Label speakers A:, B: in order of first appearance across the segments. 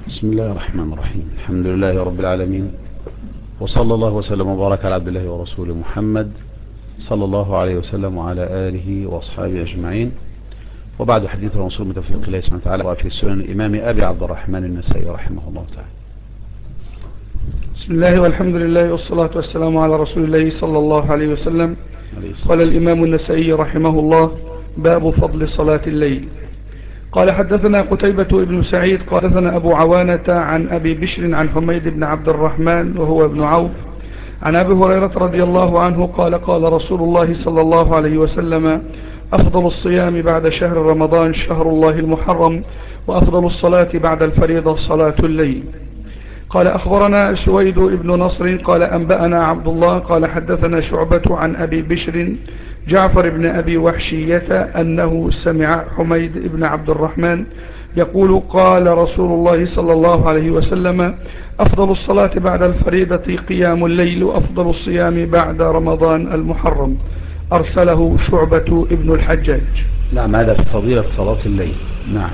A: بسم الله الرحمن الرحيم. الحمد لله رب العالمين، وصلى الله وسلم وبارك على عبد الله ورسوله محمد صلى الله عليه وسلم وعلى آله وأصحابه أجمعين. وبعد حديث الرسول من توفيق الله سبحانه وتعالى وفي السنن الإمام أبي عبد الرحمن النسائي رحمه الله تعالى.
B: بسم الله والحمد لله والصلاة والسلام على رسول الله صلى الله عليه وسلم. قال الإمام النسائي رحمه الله: باب فضل صلاة الليل. قال حدثنا قتيبة بن سعيد قال حدثنا أبو عوانة عن أبي بشر عن حميد بن عبد الرحمن وهو ابن عوف عن أبي هريرة رضي الله عنه قال قال رسول الله صلى الله عليه وسلم: أفضل الصيام بعد شهر رمضان شهر الله المحرم، وأفضل الصلاة بعد الفريضة صلاة الليل. قال أخبرنا سويد بن نصر قال أنبأنا عبد الله قال حدثنا شعبة عن أبي بشر جعفر بن أبي وحشية أنه سمع حميد بن عبد الرحمن يقول: قال رسول الله صلى الله عليه وسلم: أفضل الصلاة بعد الفريضة قيام الليل، وأفضل الصيام بعد رمضان المحرم. أرسله شعبة ابن الحجاج.
A: نعم، هذا في فضيلة صلاة الليل. نعم.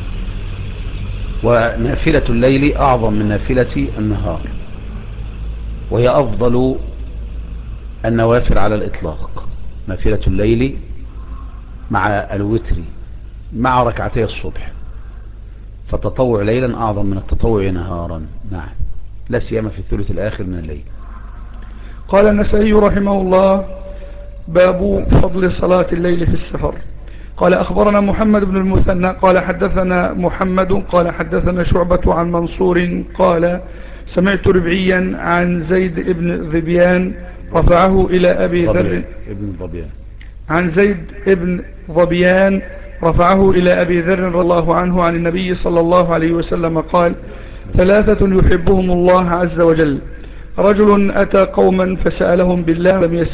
A: ونافلة الليل أعظم من نافلة النهار، وهي أفضل النوافل على الإطلاق. نافلة الليل مع الوتر مع ركعتي الصبح، فالتطوع ليلا أعظم من التطوع نهارا. نعم، لا سيما في الثلث الآخر من الليل.
B: قال النسائي رحمه الله: باب فضل صلاة الليل في السفر. قال أخبرنا محمد بن المثنى قال حدثنا محمد قال حدثنا شعبة عن منصور قال سمعت ربعيا عن زيد بن ظبيان رفعه إلى أبي ذر عن زيد بن ظبيان رفعه إلى أبي ذر رضي الله عنه عن النبي صلى الله عليه وسلم قال: ثلاثة يحبهم الله عز وجل: رجل أتى قوما فسألهم بالله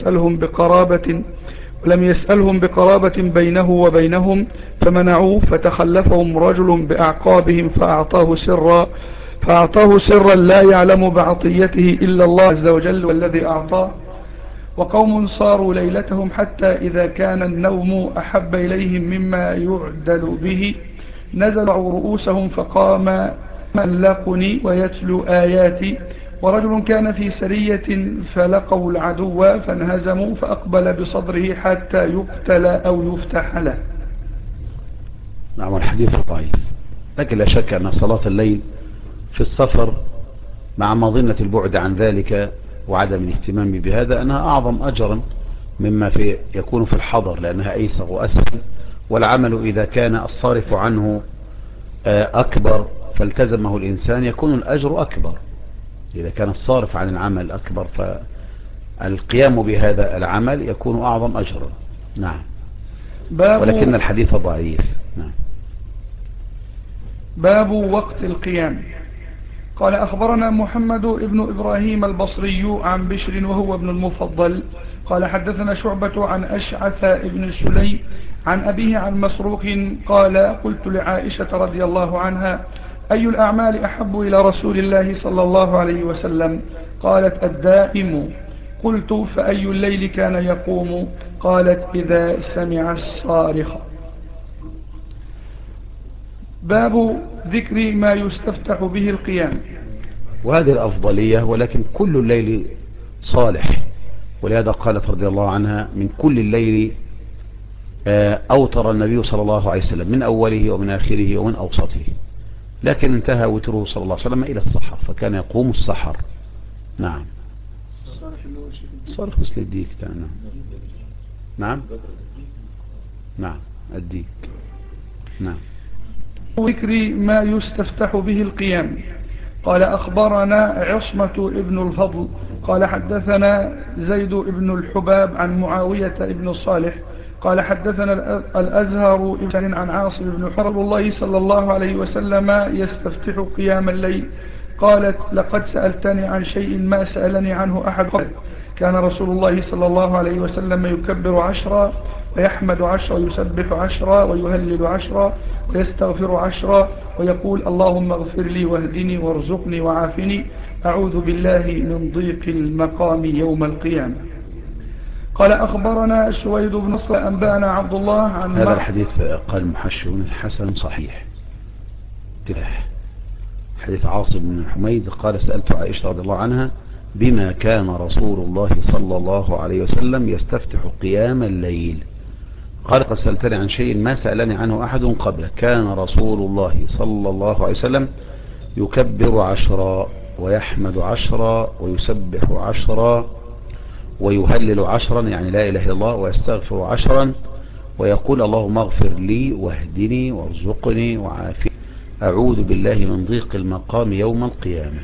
B: ولم يسألهم بقرابة بينه وبينهم فمنعوه، فتخلفهم رجل بأعقابهم فأعطاه سرا لا يعلم بعطيته إلا الله عز وجل والذي أعطاه. وقوم صاروا ليلتهم حتى إذا كان النوم أحب إليهم مما يعدل به نزلوا رؤوسهم فقام ملقني ويتلو آياتي. ورجل كان في سرية فلقوا العدو فانهزموا فأقبل بصدره حتى يقتل أو يفتح له.
A: نعم، الحديث ضعيف، لكن لا شك أن صلاة الليل في السفر مع مظنة البعد عن ذلك وعدم الاهتمام بهذا أنها أعظم أجرا مما يكون في الحضر، لأنها أيسر وأسهل، والعمل إذا كان الصارف عنه أكبر فالتزمه الإنسان يكون الأجر أكبر. إذا كان الصارف عن العمل أكبر فالقيام بهذا العمل يكون أعظم أجرا. نعم، ولكن الحديث ضعيف. نعم.
B: باب وقت القيام. قال أخبرنا محمد بن إبراهيم البصري عن بشر وهو ابن المفضل قال حدثنا شعبة عن أشعث ابن سلي عن أبيه عن مسروق قال: قلت لعائشة رضي الله عنها: أي الأعمال أحب إلى رسول الله صلى الله عليه وسلم؟ قالت: الدائم. قلت: فأي الليل كان يقوم؟ قالت: إذا سمع الصارخ. باب ذكر ما يستفتح به القيام.
A: وهذه الأفضلية، ولكن كل الليل صالح، ولهذا قالت رضي الله عنها: من كل الليل أوتر النبي صلى الله عليه وسلم، من أوله ومن آخره ومن أوسطه، لكن انتهى وتره صلى الله عليه وسلم إلى السحر، فكان يقوم السحر. نعم. صرف مثل الديك. نعم. نعم، الديك. نعم.
B: ذكر ما يستفتح به القيام. قال أخبرنا عصمة ابن الفضل قال حدثنا زيد ابن الحباب عن معاوية ابن صالح قال حدثنا الأزهر عن عاصم بن حرب الله صلى الله عليه وسلم يستفتح قيام الليل. قالت: لقد سألتني عن شيء ما سألني عنه أحد قبل. كان رسول الله صلى الله عليه وسلم يكبر 10 ويحمد 10 ويسبح 10 ويهلل 10 ويستغفر 10 ويقول: اللهم اغفر لي واهدني وارزقني وعافني، أعوذ بالله من ضيق المقام يوم القيامة. قال أخبرنا سويد بن نصر أنبأنا عبد الله عن
A: هذا الحديث قال المحشرون حسن صحيح. حديث عاصم بن حميد قال سألت عائشة رضي الله عنها بما كان رسول الله صلى الله عليه وسلم يستفتح قيام الليل؟ قال قد سألتني عن شيء ما سألني عنه أحد قبل. كان رسول الله صلى الله عليه وسلم يكبر 10 ويحمد 10 ويسبح 10 ويهلل 10 يعني لا إله إلا الله ويستغفر 10 ويقول اللهم اغفر لي واهدني وارزقني وعافني أعوذ بالله من ضيق المقام يوم القيامة.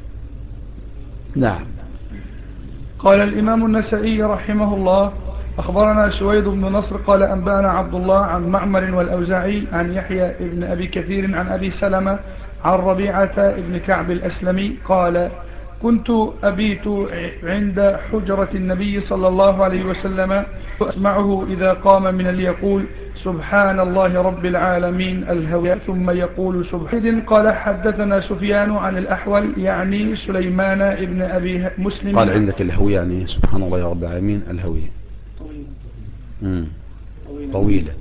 A: نعم.
B: قال الإمام النسائي رحمه الله أخبرنا سويد بن نصر قال أنبانا عبد الله عن معمر والأوزاعي عن يحيى ابن أبي كثير عن أبي سلمة عن ربيعة ابن كعب الأسلمي قال كنت أبيت عند حجرة النبي صلى الله عليه وسلم أسمعه إذا قام من ليقول سبحان الله رب العالمين الهوى ثم يقول سبحان. قال حدثنا سفيان عن الأحول يعني سليمان ابن أبي مسلم.
A: قال عندك الهوية يعني سبحان الله رب العالمين الهوية طويلة.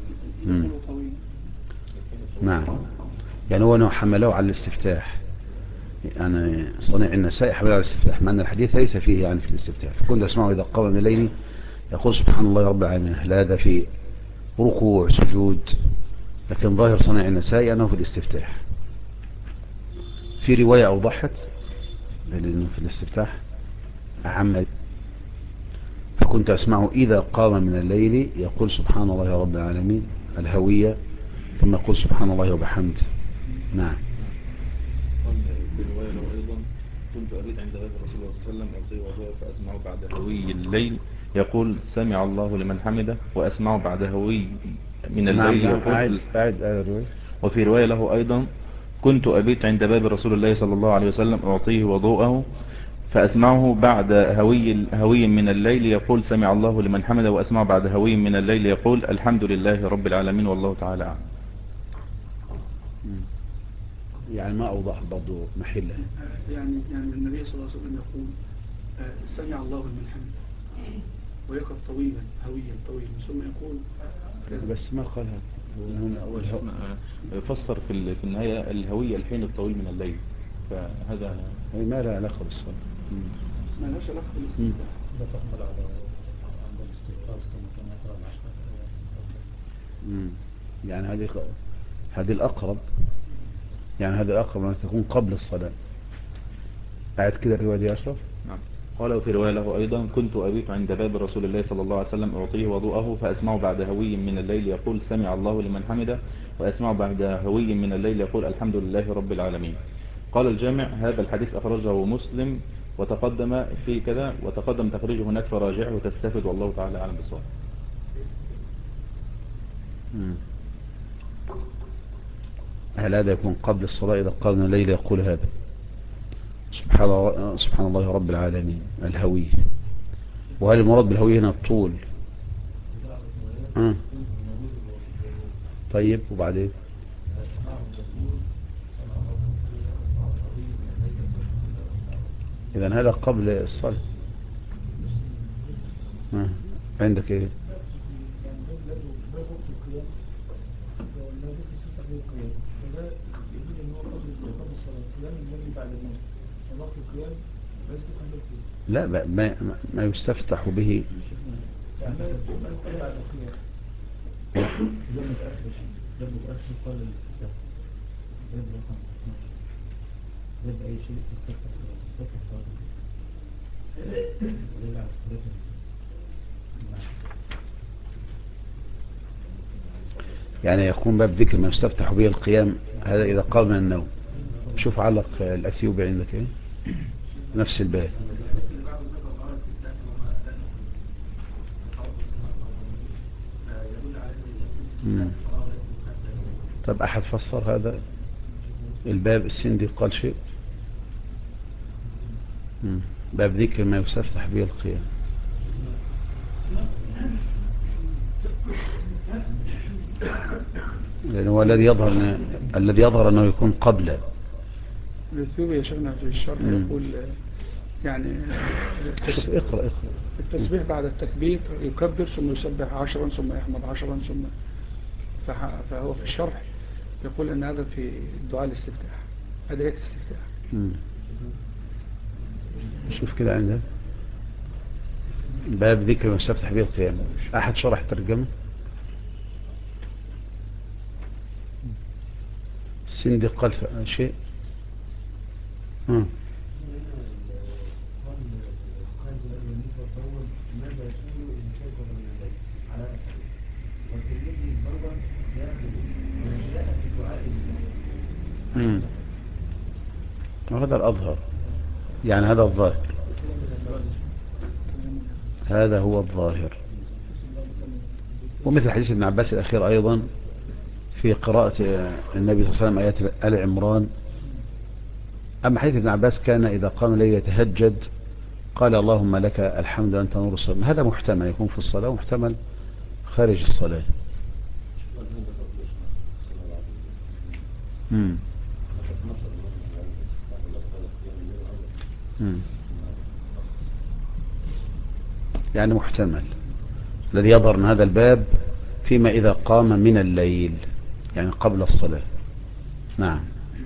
A: نعم. يعني هو أنه حمله على الاستفتاح، يعني صنيع النسائي حمله على الاستفتاح مع أن الحديث ليس فيه يعني في الاستفتاح. فكنت أسمعه إذا قام من الليل يقول سبحان الله رب العالمين، لا هذا في ركوع سجود، لكن ظاهر صنيع النسائي أنه في الاستفتاح. في رواية أوضحت لأنه في الاستفتاح أعم. فكنت أسمعه إذا قام من الليل يقول سبحان الله رب العالمين الهوية ثم يقول سبحان الله وبحمده. نعم.
C: قال في رواية له أيضا كنت أبيت عند باب رسول الله صلى الله عليه وسلم أعطيه وضوء فأسمع بعد هوي الليل يقول سمع الله لمن حمده وأسمع بعد هوي من الليل يقول وفي رواية له أيضا كنت أبيت عند باب رسول الله صلى الله عليه وسلم أعطيه وضوءه فأسمعه بعد هوي من الليل يقول سمع الله لمن حمده وأسمع بعد هوي من الليل يقول الحمد لله رب العالمين والله تعالى أعلم.
A: يعني ما أوضح برضو محله.
B: يعني النبي صلى الله عليه وسلم يقول سمع الله لمن حمده ويقف طويلا هويا طويلا ثم يقول
A: بس ما قالها
C: فسر في النهاية الهوية الحين الطويل من الليل، فهذا
A: ما له علاقة بالصلاة.
B: ما لهاش علاقة بالصلاة.
D: لا تحمل على عند الاستيقاظ كما كان يقرأ العشرة.
A: يعني هذه الأقرب، يعني هذا الأقرب أن تكون قبل الصلاة. قاعد كده الرواية دي أشرف.
C: نعم. قال وفي رواية له أيضا كنت أبيت عند باب رسول الله صلى الله عليه وسلم أعطيه وضوءه فأسمع بعد هوي من الليل يقول سمع الله لمن حمده وأسمع بعد هوي من الليل يقول الحمد لله رب العالمين. قال الجامع هذا الحديث أخرجه مسلم وتقدم في كذا وتقدم تخريجه هناك فراجعه وتستفد والله تعالى أعلم بالصواب.
A: هل هذا يكون قبل الصلاة إذا قام الليل يقول هذا سبحان الله رب العالمين الهوي؟ وهل المراد بالهوي هنا الطول؟ طيب وبعدين إذن هذا قبل الصلاة. عندك ايه؟ لا ما يستفتح به. يعني يكون باب ذكر ما يستفتح به القيام، هذا إذا قام من النوم. شوف علق الأثيوبي عندك ايه نفس الباب. طب أحد فسر هذا الباب؟ السندي قال شيء. باب ذكر ما يستفتح به القيام. لأن هو الذي يظهر أنه يكون قبل.
B: الأثيوبي يا شيخنا في الشرح يقول يعني
A: اقرأ
B: التسبيح بعد التكبير يكبر ثم يسبح 10 ثم يحمد 10 ثم فهو في الشرح يقول أن هذا في دعاء الاستفتاح. أدعية الاستفتاح.
A: شوف كده عندك باب ذكر ما استفتح به القيام. أحد شرح الترجمة؟ سندق قال شيء. وهذا الأظهر، يعني هذا الظاهر، هذا هو الظاهر. ومثل حديث ابن عباس الأخير أيضا في قراءة النبي صلى الله عليه وسلم آيات آل عمران. أما حديث ابن عباس كان إذا قام الليل يتهجد قال اللهم لك الحمد أنت نور الصلاة. هذا محتمل يكون في الصلاة ومحتمل خارج الصلاة. يعني محتمل. الذي يظهر من هذا الباب فيما إذا قام من الليل يعني قبل الصلاة. نعم.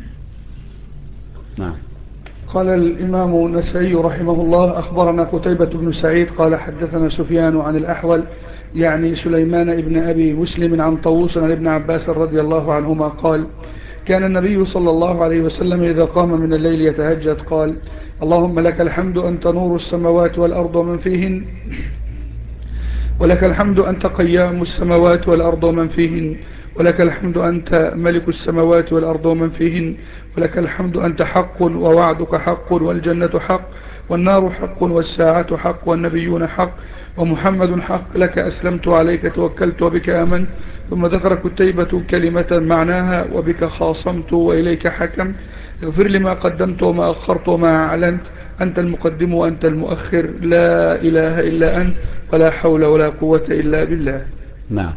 A: نعم.
B: قال الإمام النسائي رحمه الله أخبرنا قتيبة بن سعيد قال حدثنا سفيان عن الأحول يعني سليمان ابن أبي مسلم عن طاووس عن ابن عباس رضي الله عنهما قال كان النبي صلى الله عليه وسلم إذا قام من الليل يتهجد قال اللهم لك الحمد أنت نور السماوات والأرض ومن فيهن ولك الحمد أنت قيام السماوات والأرض ومن فيهن ولك الحمد أنت ملك السماوات والأرض ومن فيهن ولك الحمد أنت حق ووعدك حق والجنة حق والنار حق والساعة حق والنبيون حق ومحمد حق لك أسلمت عليك توكلت وبك آمنت. ثم ذكر كتيبة كلمة معناها وبك خاصمت وإليك حكمت اغفر لما قدمت وما أخرت وما أعلنت أنت المقدم وأنت المؤخر لا إله إلا أنت ولا حول ولا قوة إلا بالله.
A: نعم.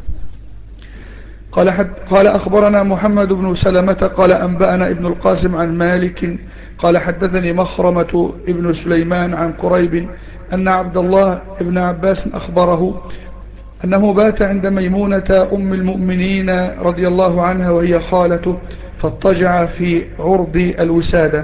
B: قال أخبرنا محمد بن سلمة قال أنبأنا ابن القاسم عن مالك قال حدثني مخرمة ابن سليمان عن قريب أن عبد الله ابن عباس أخبره أنه بات عند ميمونة أم المؤمنين رضي الله عنها وهي خالته فاضطجع في عرض الوسادة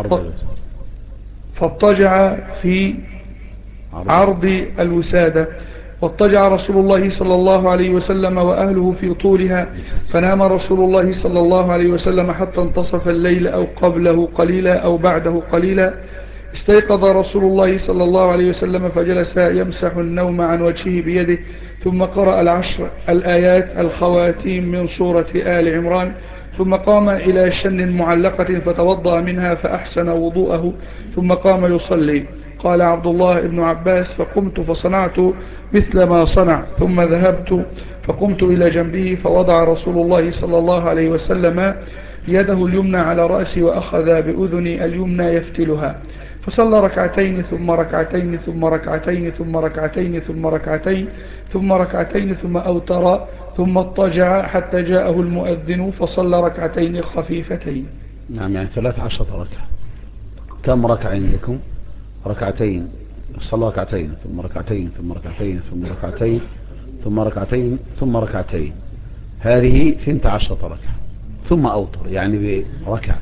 B: عرض الوسادة واضطجع رسول الله صلى الله عليه وسلم وأهله في طولها فنام رسول الله صلى الله عليه وسلم حتى انتصف الليل أو قبله قليلا أو بعده قليلا. استيقظ رسول الله صلى الله عليه وسلم فجلس يمسح النوم عن وجهه بيده ثم قرأ العشر الآيات الخواتيم من سورة آل عمران ثم قام إلى شن معلقة فتوضأ منها فأحسن وضوءه ثم قام يصلي. قال عبد الله بن عباس فقمت فصنعت مثل ما صنع ثم ذهبت فقمت إلى جنبه فوضع رسول الله صلى الله عليه وسلم يده اليمنى على رأسي وأخذ بأذني اليمنى يفتلها فصلى ركعتين ثم ركعتين ثم ركعتين ثم ركعتين ثم ركعتين ثم ركعتين ثم أوتر ثم اضطجع حتى جاءه المؤذن فصلى ركعتين خفيفتين.
A: نعم يعني 13 ركعة. كم ركعة عندكم؟ ركعتين. صلى ركعتين ثم ركعتين ثم ركعتين ثم ركعتين ثم ركعتين ثم ركعتين هذه 12 ركعة ثم أوتر يعني بركعة.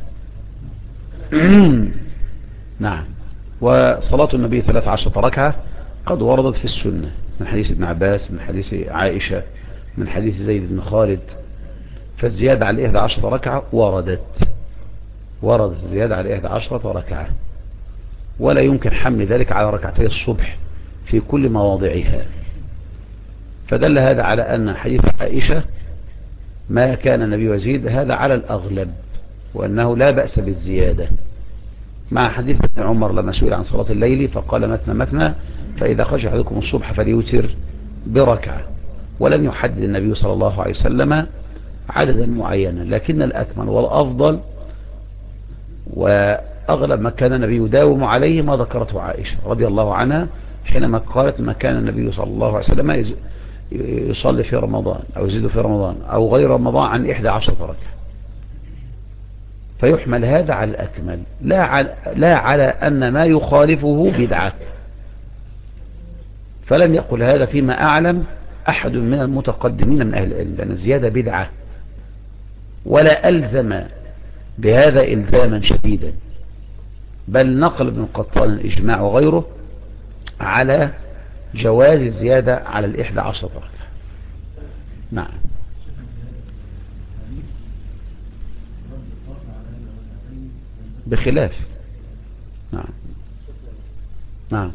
A: نعم. وصلاة النبي 13 ركعة قد وردت في السنة من حديث ابن عباس من حديث عائشة من حديث زيد بن خالد. فالزيادة على 11 ركعة وردت الزيادة على 11 ركعة ولا يمكن حمل ذلك على ركعتي الصبح في كل مواضعها. فدل هذا على أن حديث عائشة ما كان النبي يزيد هذا على الأغلب وأنه لا بأس بالزيادة مع حديث ابن عمر لما سئل عن صلاة الليل فقال مثنى مثنى فإذا خرج أحدكم الصبح فليوتر بركعة ولم يحدد النبي صلى الله عليه وسلم عددا معينا. لكن الأكمل والأفضل وأغلب ما كان النبي يداوم عليه ما ذكرته عائشة رضي الله عنها حينما قالت ما كان النبي صلى الله عليه وسلم يصلي في رمضان أو يزيد في رمضان أو غير رمضان عن 11 ركعة. فيحمل هذا على الأكمل لا على أن ما يخالفه بدعة. فلم يقل هذا فيما أعلم أحد من المتقدمين من أهل العلم لأن الزيادة بدعة ولا ألزم بهذا إلزاما شديدا، بل نقل ابن القطان الإجماع وغيره على جواز الزيادة على 11 ركعة. نعم. بخلاف. نعم. نعم.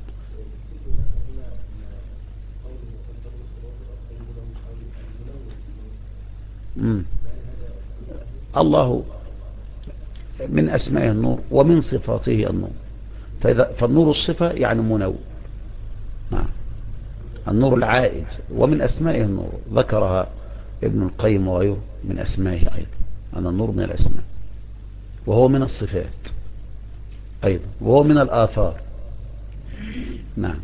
A: الله من أسمائه النور ومن صفاته النور، فالنور الصفة يعني منور. نعم. النور العائد، ومن أسمائه النور ذكرها ابن القيم وغيره من أسمائه أيضا، أن النور من الأسماء، وهو من الصفات أيضا، وهو من الآثار. نعم.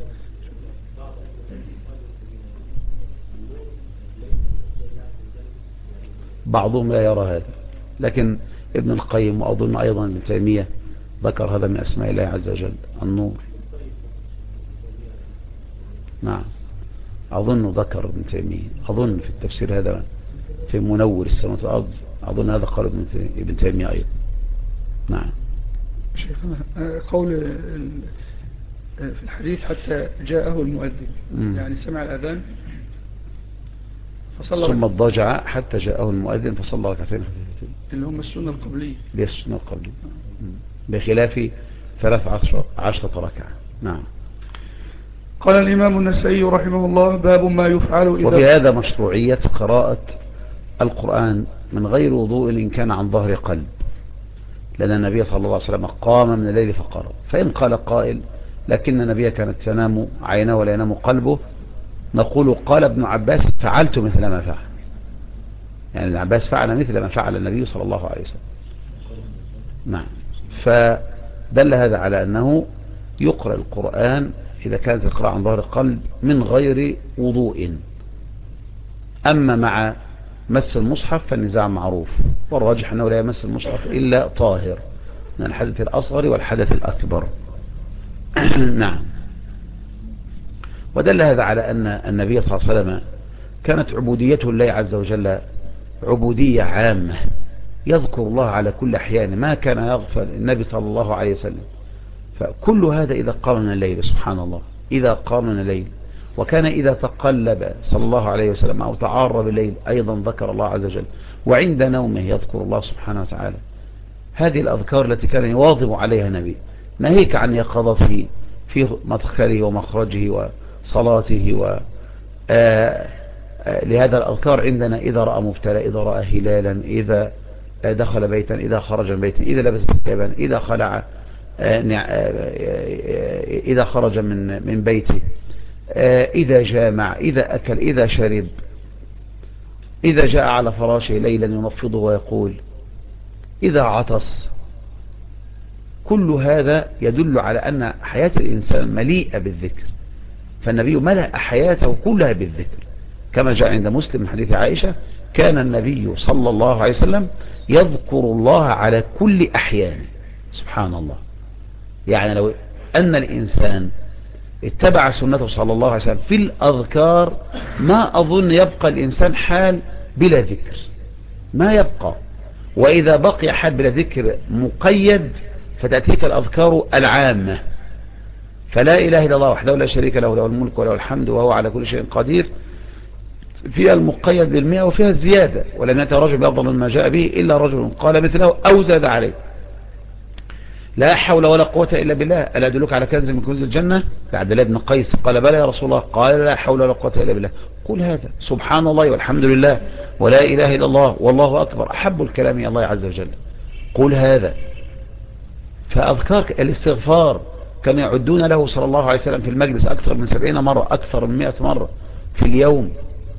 A: بعضهم لا يرى هذا، لكن ابن القيم وأظن أيضا ابن تيمية ذكر هذا من أسماء الله عز وجل النور. نعم. أظن ذكر ابن تيمية، أظن في التفسير هذا في منور السماوات والأرض، أظن هذا قال ابن تيمية أيضا. نعم.
B: شيخنا قول في الحديث حتى جاءه المؤذن، يعني سمع الأذان فصلى،
A: ثم اضطجع حتى جاءه المؤذن فصلى ركعتين خفيفتين
B: اللي هم السنة القبلية،
A: السنة القبلية، بخلاف 13 ركعة. نعم.
B: قال الإمام النسائي رحمه الله: باب ما يفعل إذا،
A: وفي هذا مشروعية قراءة القرآن من غير وضوء إن كان عن ظهر قلب، لأن النبي صلى الله عليه وسلم قام من الليل فقرأ. فإن قال قائل لكن النبي كانت تنام عينه ولا ينام قلبه، نقول قال ابن عباس: فعلت مثل ما فعل، يعني ابن عباس فعل مثل ما فعل النبي صلى الله عليه وسلم. نعم. فدل هذا على أنه يقرأ القرآن إذا كانت القراءة عن ظهر القلب من غير وضوء. أما مع مس المصحف فالنزاع معروف، والراجح أنه لا يمس المصحف إلا طاهر من الحدث الأصغر والحدث الأكبر. نعم. ودل هذا على أن النبي صلى الله عليه وسلم كانت عبوديته لله عز وجل عبودية عامة، يذكر الله على كل أحيان، ما كان يغفل النبي صلى الله عليه وسلم. فكل هذا إذا قام من الليل، سبحان الله، إذا قام من الليل، وكان إذا تقلب صلى الله عليه وسلم أو تعار بالليل أيضا ذكر الله عز وجل، وعند نومه يذكر الله سبحانه وتعالى. هذه الأذكار التي كان يواظب عليها النبي، ناهيك عن يقظته في مدخله ومخرجه وصلاته لهذا الأذكار عندنا: إذا رأى مبتلى، إذا رأى هلالا، إذا دخل بيتا، إذا خرج من بيتا، إذا لبس ثيابا، إذا خلع، إذا خرج من بيته، إذا جامع، إذا أكل، إذا شرب، إذا جاء على فراشه ليلا ينفضه ويقول، إذا عطس. كل هذا يدل على أن حياة الإنسان مليئة بالذكر، فالنبي ملأ حياته كلها بالذكر، كما جاء عند مسلم من حديث عائشة: كان النبي صلى الله عليه وسلم يذكر الله على كل أحيانه. سبحان الله. يعني لو أن الإنسان اتبع سنته صلى الله عليه وسلم في الأذكار، ما أظن يبقى الإنسان حال بلا ذكر، ما يبقى. وإذا بقي حال بلا ذكر مقيد فتأتيك الأذكار العامة: فلا إله إلا الله وحده لا شريك له، له الملك وله الحمد وهو على كل شيء قدير، فيها المقيد للمئة وفيها الزيادة: ولم يأتي رجل بأفضل مما جاء به إلا رجل قال مثله أو زاد عليه. لا حول ولا قوة إلا بالله، ألا أدلك على كنز من كنوز الجنة؟ عبد الله بن قيس قال: بلى يا رسول الله. قال: لا حول ولا قوة إلا بالله. قل هذا: سبحان الله والحمد لله ولا إله إلا الله والله أكبر، أحب الكلام إلى الله عز وجل. قل هذا. فأذكار الاستغفار كانوا يعدون له صلى الله عليه وسلم في المجلس أكثر من 70 مرة، أكثر من 100 مرة في اليوم.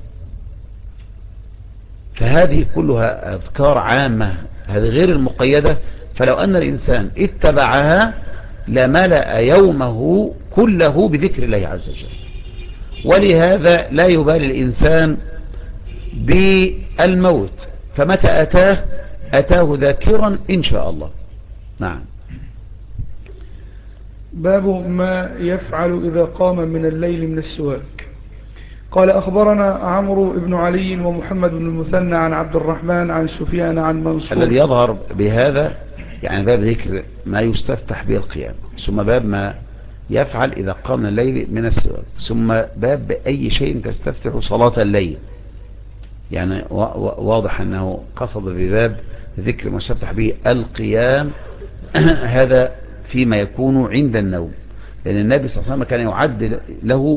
A: فهذه كلها أذكار عامة، هذه غير المقيدة. فلو أن الإنسان اتبعها لملأ يومه كله بذكر الله عز وجل. ولهذا لا يبالي الإنسان بالموت، فمتى أتاه ذاكرا إن شاء الله. نعم.
B: باب ما يفعل إذا قام من الليل من السواك. قال أخبرنا عمرو بن علي ومحمد بن المثنى عن عبد الرحمن عن سفيان عن منصور.
A: الذي يظهر بهذا يعني باب ذكر ما يستفتح به القيام، ثم باب ما يفعل إذا قام الليل من السواك، ثم باب بأي شيء تستفتح صلاة الليل. يعني واضح أنه قصد بباب ذكر ما يستفتح به القيام هذا فيما يكون عند النوم، لأن النبي صلى الله عليه وسلم كان يعد له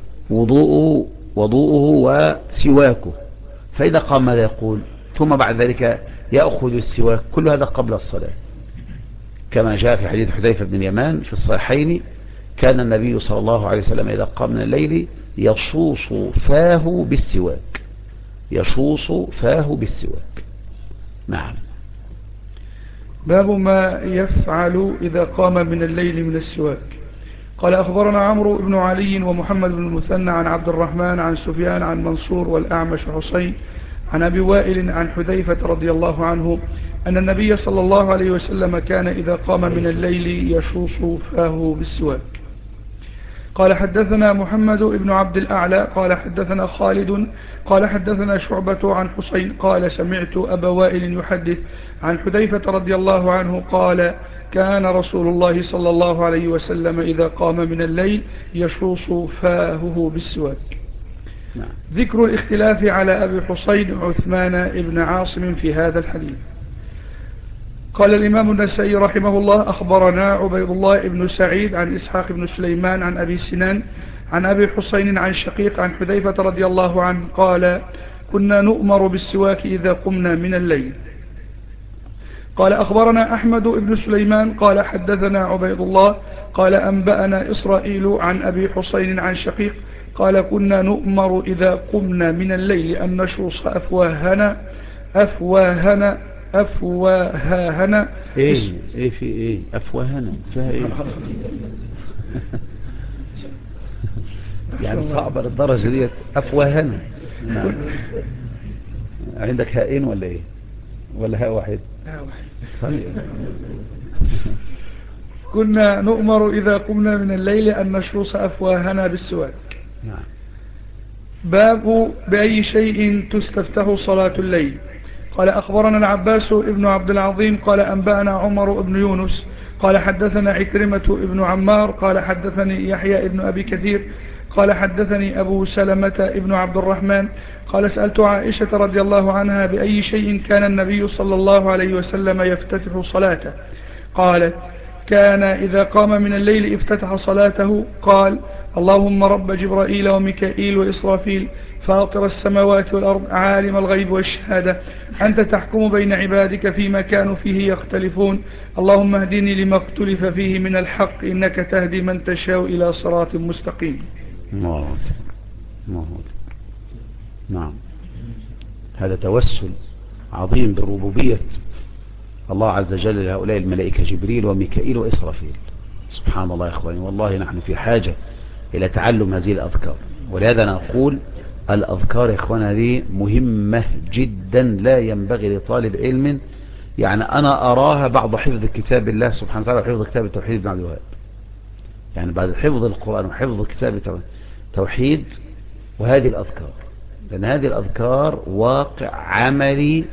A: وضوءه وسواكه، فإذا قام ماذا يقول؟ ثم بعد ذلك يأخذ السواك، كل هذا قبل الصلاة، كما جاء في حديث حذيفة بن اليمان في الصحيحين: كان النبي صلى الله عليه وسلم إذا قام من الليل يشوص فاه بالسواك، يشوص فاه بالسواك. نعم.
B: باب ما يفعل إذا قام من الليل من السواك. قال أخبرنا عمرو بن علي ومحمد بن المثنى عن عبد الرحمن عن سفيان عن منصور والأعمش حسين عن أبي وائل عن حذيفة رضي الله عنه أن النبي صلى الله عليه وسلم كان إذا قام من الليل يشوص فاه بالسواك. قال حدثنا محمد بن عبد الأعلى قال حدثنا خالد قال حدثنا شعبة عن حسين قال سمعت أبا وائل يحدث عن حذيفة رضي الله عنه قال كان رسول الله صلى الله عليه وسلم إذا قام من الليل يشوص فاهه بالسواك. ذكر الاختلاف على أبي حسين عثمان بن عاصم في هذا الحديث. قال الإمام النسائي رحمه الله أخبرنا عبيد الله بن سعيد عن إسحاق بن سليمان عن أبي سنان عن أبي حسين عن شقيق عن حذيفة رضي الله عنه قال كنا نؤمر بالسواك إذا قمنا من الليل. قال أخبرنا أحمد بن سليمان قال حدثنا عبيد الله قال أنبأنا إسرائيل عن أبي حسين عن شقيق قال كنا نؤمر إذا قمنا من الليل أن نشرص أفواهنا
A: ايه في ايه افواهنا فيها ايه يعني صعبة للدرجة ديت افواهنا. عندك هائين ولا ايه ولا هاء واحد؟
B: هاء واحد. كنا نؤمر إذا قمنا من الليل أن نشرص أفواهنا بالسواك.
A: نعم.
B: باب بأي شيء تستفتح صلاة الليل. قال أخبرنا العباس ابن عبد العظيم قال أنبأنا عمر بن يونس قال حدثنا عكرمة ابن عمار قال حدثني يحيى ابن أبي كثير قال حدثني أبو سلمة ابن عبد الرحمن قال سألت عائشة رضي الله عنها بأي شيء كان النبي صلى الله عليه وسلم يفتتح صلاته. قالت كان إذا قام من الليل افتتح صلاته قال اللهم رب جبرائيل وميكائيل وإسرافيل فاطر السماوات والأرض عالم الغيب والشهادة أنت تحكم بين عبادك فيما كانوا فيه يختلفون اللهم اهدني لما اختلف فيه من الحق إنك تهدي من تشاء إلى صراط مستقيم.
A: نعم. هذا توسل عظيم بالربوبية الله عز وجل لهؤلاء الملائكة جبريل وميكائيل وإسرافيل. سبحان الله يا إخواني، والله نحن في حاجة إلى تعلم هذه الأذكار، ولهذا نقول الأذكار يا إخوانا هذه مهمة جدا، لا ينبغي لطالب علم يعني أنا أراها بعد حفظ كتاب الله سبحانه وتعالى وحفظ كتاب التوحيد بن عبد الوهاب، يعني بعد حفظ القرآن وحفظ كتاب التوحيد وهذه الأذكار، لأن هذه الأذكار واقع عملي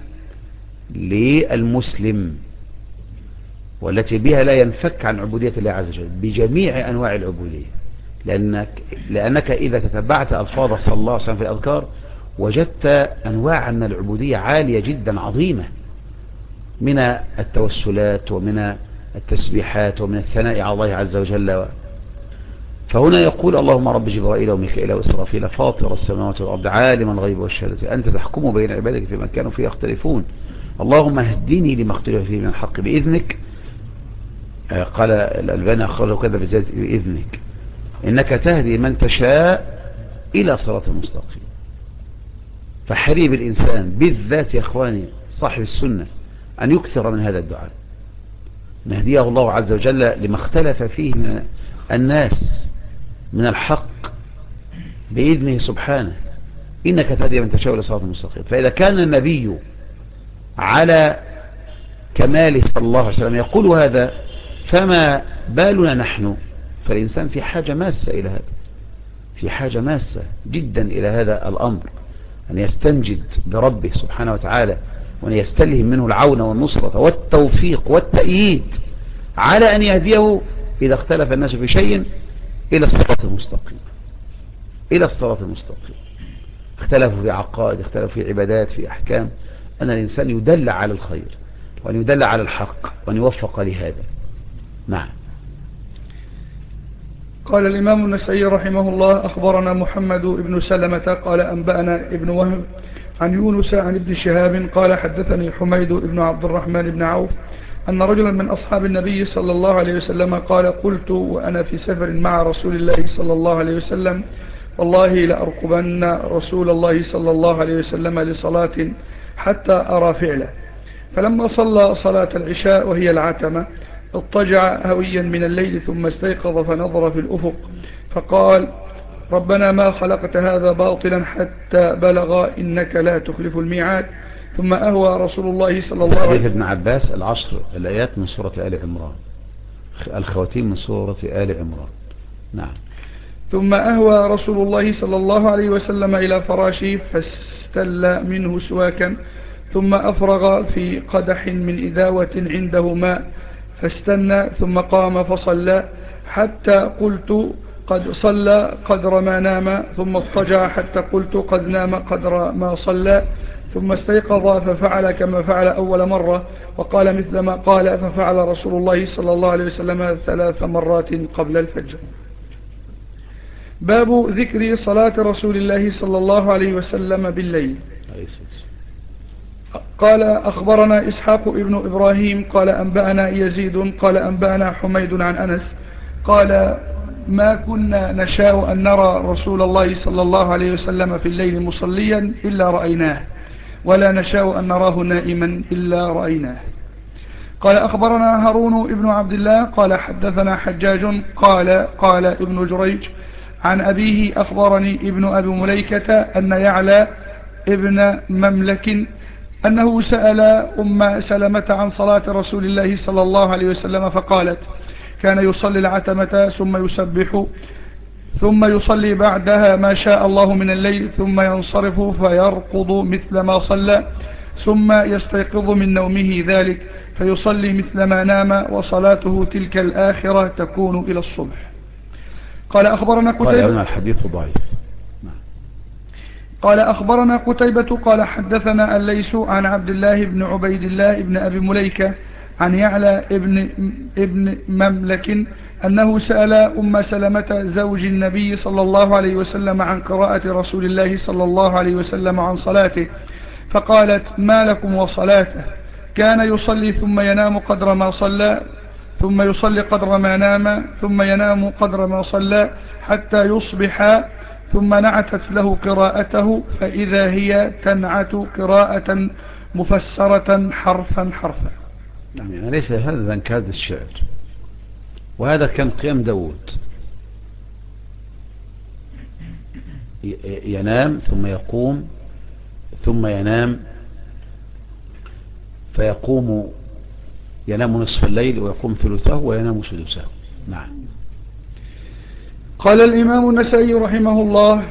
A: للمسلم والتي بها لا ينفك عن عبودية الله عز وجل بجميع أنواع العبودية، لأنك إذا تتبعت ألفاظ صلى الله عليه وسلم في الأذكار وجدت أنواع من العبودية عالية جدا عظيمة، من التوسلات ومن التسبيحات ومن الثناء على الله عز وجل. فهنا يقول اللهم رب جبرائيل وميكائيل وإسرافيل فاطر السماوات والأرض عالم الغيب والشهادة أنت تحكم بين عبادك فيما كانوا فيه يختلفون اللهم اهدني لما اختلف فيه من الحق بإذنك. قال الألباني أخرجه كذا بإذنك إنك تهدي من تشاء إلى صراط المستقيم. فحريب الإنسان بالذات يا إخواني صاحب السنة أن يكثر من هذا الدعاء، نهديه الله عز وجل لما اختلف فيه من الناس من الحق بإذنه سبحانه إنك تهدي من تشاء إلى صراط المستقيم. فإذا كان النبي على كماله صلى الله عليه وسلم يقول هذا فما بالنا نحن؟ فالإنسان في حاجة ماسة إلى هذا، في حاجة ماسة جدا إلى هذا الأمر، أن يستنجد بربه سبحانه وتعالى، وأن يستلهم منه العون والنصرة والتوفيق والتأييد على أن يهديه إذا اختلف الناس في شيء إلى الصراط المستقيم، إلى الصراط المستقيم. اختلفوا في عقائد، اختلفوا في عبادات، في أحكام، أن الإنسان يدل على الخير وأن يدل على الحق وأن يوفق لهذا. نعم.
B: قال الإمام النسائي رحمه الله: أخبرنا محمد بن سلمة قال أنبأنا ابن وهب عن يونس عن ابن شهاب قال حدثني حميد بن عبد الرحمن بن عوف أن رجلا من أصحاب النبي صلى الله عليه وسلم قال: قلت وأنا في سفر مع رسول الله صلى الله عليه وسلم: والله لأرقبن رسول الله صلى الله عليه وسلم لصلاة حتى أرى فعله. فلما صلى صلاة العشاء وهي العتمة اضطجع هويا من الليل ثم استيقظ فنظر في الأفق فقال: ربنا ما خلقت هذا باطلا حتى بلغ إنك لا تخلف الميعاد. ثم أهوى رسول الله صلى الله عليه وسلم.
A: حديث ابن عباس العشر الآيات من سورة آل عمران، الخواتيم من سورة آل عمران. نعم.
B: ثم أهوى رسول الله صلى الله عليه وسلم إلى فراشه فاستل منه سواكا ثم أفرغ في قدح من إداوة عنده ماء فاستنى ثم قام فصلى حتى قلت قد صلى قدر ما نام، ثم اضطجع حتى قلت قد نام قدر ما صلى، ثم استيقظ ففعل كما فعل أول مرة وقال مثل ما قال، ففعل رسول الله صلى الله عليه وسلم 3 مرات قبل الفجر. باب ذكر صلاة رسول الله صلى الله عليه وسلم بالليل. قال أخبرنا إسحاق ابن إبراهيم قال أنبأنا يزيد قال أنبأنا حميد عن أنس قال: ما كنا نشاء أن نرى رسول الله صلى الله عليه وسلم في الليل مصليا إلا رأيناه، ولا نشاء أن نراه نائما إلا رأيناه. قال أخبرنا هارون ابن عبد الله قال حدثنا حجاج قال ابن جريج عن أبيه أخبرني ابن أبي مليكة أن يعلى ابن مملك أنه سأل أم سلمة عن صلاة رسول الله صلى الله عليه وسلم فقالت: كان يصلي العتمة ثم يسبح ثم يصلي بعدها ما شاء الله من الليل ثم ينصرف فيرقض مثل ما صلى ثم يستيقظ من نومه ذلك فيصلي مثل ما نام، وصلاته تلك الآخرة تكون إلى الصبح. قال أخبرنا قتيبة
A: الحديث ضعيف.
B: قال أخبرنا قتيبة قال حدثنا الليث عن عبد الله بن عبيد الله بن أبي مليكة عن يعلى ابن مملك أنه سأل أم سلمة زوج النبي صلى الله عليه وسلم عن قراءة رسول الله صلى الله عليه وسلم عن صلاته فقالت: ما لكم وصلاته؟ كان يصلي ثم ينام قدر ما صلى ثم يصلي قدر ما نام ثم ينام قدر ما صلى حتى يصبح ثم نعتت له قراءته فإذا هي تنعت قراءة مفسرة حرفا حرفا.
A: يعني ليس هذا كهذا الشعر، وهذا كان قيام داود، ينام ثم يقوم ثم ينام فيقوم، ينام نصف الليل ويقوم ثلثه وينام سدسه. نعم.
B: قال الإمام النسائي رحمه الله: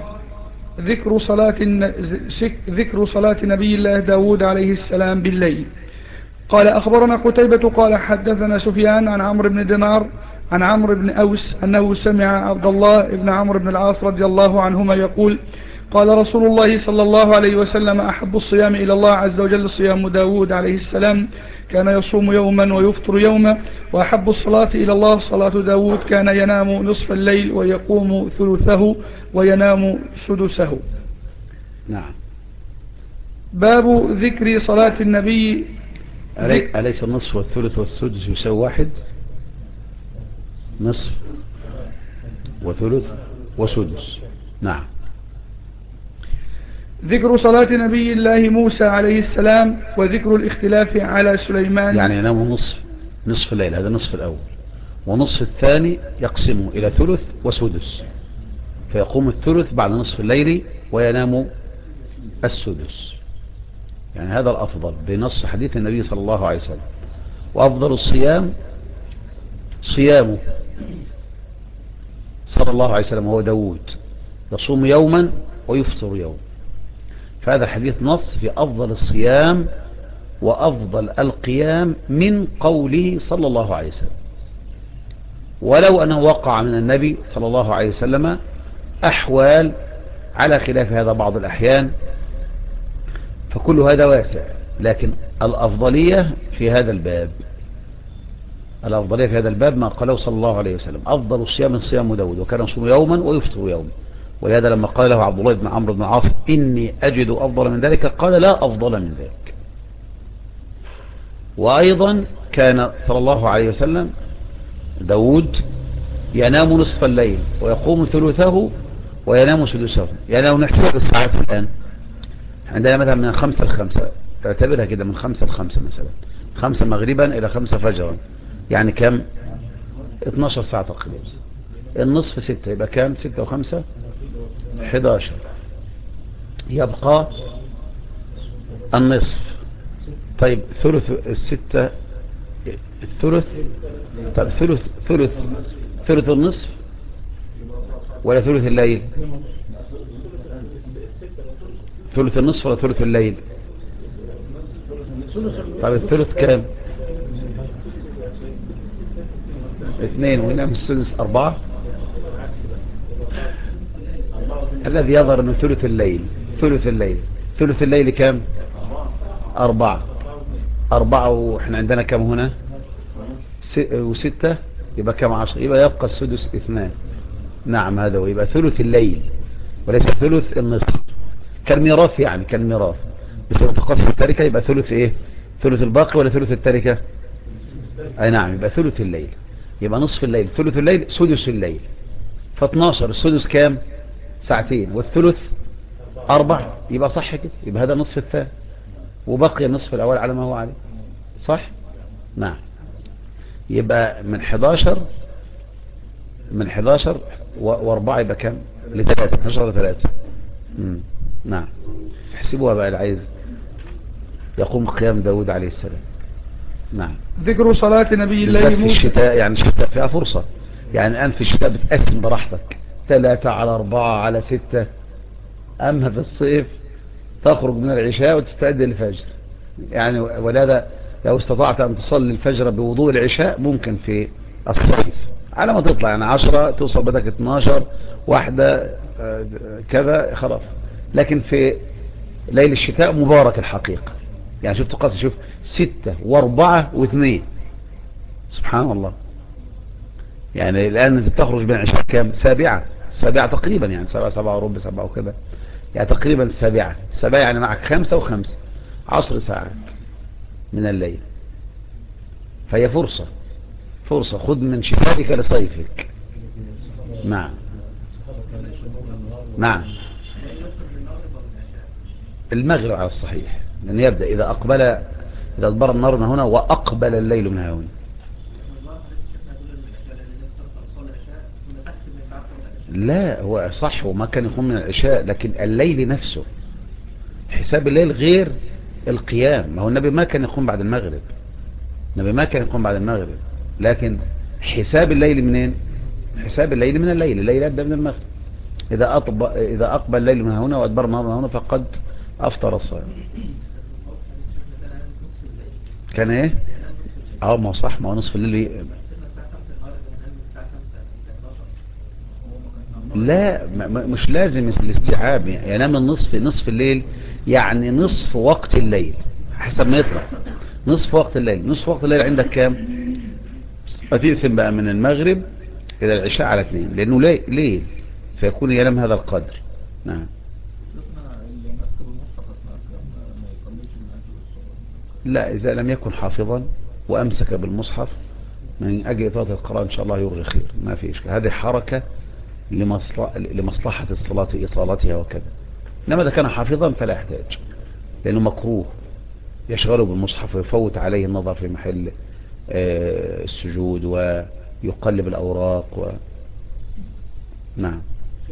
B: ذكر صلاة نبي الله داود عليه السلام بالليل. قال أخبرنا قتيبة قال حدثنا سفيان عن عمرو بن دينار عن عمرو بن أوس أنه سمع عبد الله بن عمرو بن العاص رضي الله عنهما يقول: قال رسول الله صلى الله عليه وسلم: أحب الصيام إلى الله عز وجل صيام داود عليه السلام، كان يصوم يوما ويفطر يوما، وأحب الصلاة إلى الله صلاة داود، كان ينام نصف الليل ويقوم ثلثه وينام سدسه.
A: نعم.
B: باب ذكر صلاة النبي.
A: أليس النصف والثلث والسدس يساوي واحد؟ نصف وثلث وسدس. نعم.
B: ذكر صلاة نبي الله موسى عليه السلام وذكر الاختلاف على سليمان.
A: يعني ينام نصف الليل، هذا النصف الأول، ونصف الثاني يقسمه إلى ثلث وسدس، فيقوم الثلث بعد نصف الليل وينام السدس. يعني هذا الأفضل بنص حديث النبي صلى الله عليه وسلم. وأفضل الصيام صيامه صلى الله عليه وسلم وهو داود، يصوم يوما ويفطر يوم. فهذا الحديث نص في أفضل الصيام وأفضل القيام من قوله صلى الله عليه وسلم، ولو أنه وقع من النبي صلى الله عليه وسلم أحوال على خلاف هذا بعض الأحيان، فكل هذا واسع. لكن الأفضلية في هذا الباب، الأفضلية في هذا الباب ما قاله صلى الله عليه وسلم: أفضل الصيام من صيام داود وكان يصوم يوما ويفطر يوما. ولهذا لما قال له عبد الله بن عمرو بن العاص: إني أجد أفضل من ذلك، قال: لا أفضل من ذلك. وأيضا كان صلى الله عليه وسلم داود ينام نصف الليل ويقوم ثلثه وينام سدسه. يعني لو نحسب الساعات الآن عندنا مثلا من 5 ل5، تعتبرها كده من 5 ل5 مثلا، 5 مغربا إلى 5 فجرا، يعني كم؟ 12 ساعة تقريبا. النصف 6، يبقى كام؟ 6 و5 11. يبقى النصف. طيب ثلث الستة، الثلث. طيب ثلث النصف ولا ثلث الليل؟ ثلث النصف ولا ثلث الليل؟ طيب الثلث كام؟ 2 وينام السدس 4. الذي يظهر انه ثلث الليل. ثلث الليل كام؟ 4. 4 واحنا عندنا كم هنا؟ 6 يبقى كم؟ 10. يبقى يبقى السدس 2. نعم هذا هو، يبقى ثلث الليل وليس ثلث النصف. كالميراث يعني، كالميراث. بس لو تقسم التركة يبقى ثلث ايه؟ ثلث الباقي ولا ثلث التركة؟ اي نعم، يبقى ثلث الليل. يبقى نصف الليل، ثلث الليل، سدس الليل. ف12 السدس كام؟ 2 ساعة، والثلث 4. يبقى صح كده، يبقى هذا نصف الثاني وبقي النصف الاول على ما هو عليه. صح؟ نعم. يبقى من 11 و4 يبقى كام؟ ل3. 11 ل3. نعم. احسبوها بقى العايز يقوم قيام داود عليه السلام. نعم.
B: ذكر صلاة نبي الله
A: في
B: موسى.
A: الشتاء، يعني الشتاء فيها فرصة. يعني الآن في الشتاء بتقسم براحتك 3 على 4 على 6. أما في الصيف تخرج من العشاء وتستعد للفجر. يعني ولهذا لو استطعت أن تصلي الفجر بوضوء العشاء ممكن في الصيف على ما تطلع، يعني 10 توصل بدك 12 1 كذا خلاص. لكن في ليل الشتاء مبارك الحقيقة. يعني شوف تقاس، شوف 6 و4 و2. سبحان الله. يعني الآن انت بتخرج من العشاء كام؟ 7 تقريبا، يعني 7 وربع 7 وكذا، يعني تقريبا 7 يعني معك 5 و5 10 ساعات من الليل. فهي فرصة خذ من شتائك لصيفك. نعم. المغرب على الصحيح، لأن يبدأ إذا أدبر النار من هنا وأقبل الليل من هنا. لا هو صح، وما كان يكون من العشاء، لكن الليل نفسه حساب الليل غير القيام. ما هو النبي ما كان يقوم بعد المغرب، لكن حساب الليل منين؟ حساب الليل من الليل يبدأ من المغرب. إذا أقبل الليل من هنا وأدبر النهار من هنا فقد أفطر الصائم. كان إيه؟ ما هو صح، ما هو نصف الليل. لا مش لازم الاستيعاب، ينام نصف الليل، يعني نصف وقت الليل حسب ما يطلع. نصف وقت الليل عندك كام؟ فتقسم بقى من المغرب إلى العشاء على 2، لأنه ليل فيكون ينام هذا القدر. نعم. لا إذا لم يكن حافظا وأمسك بالمصحف من أجل إطالة القراءة إن شاء الله يرغي خير، ما في إشكال. هذه حركة لمصلحة الصلاة إطالتها وكذا. إنما إذا كان حافظا فلا يحتاج، لأنه مكروه يشغله بالمصحف ويفوت عليه النظر في محل السجود ويقلب الأوراق نعم.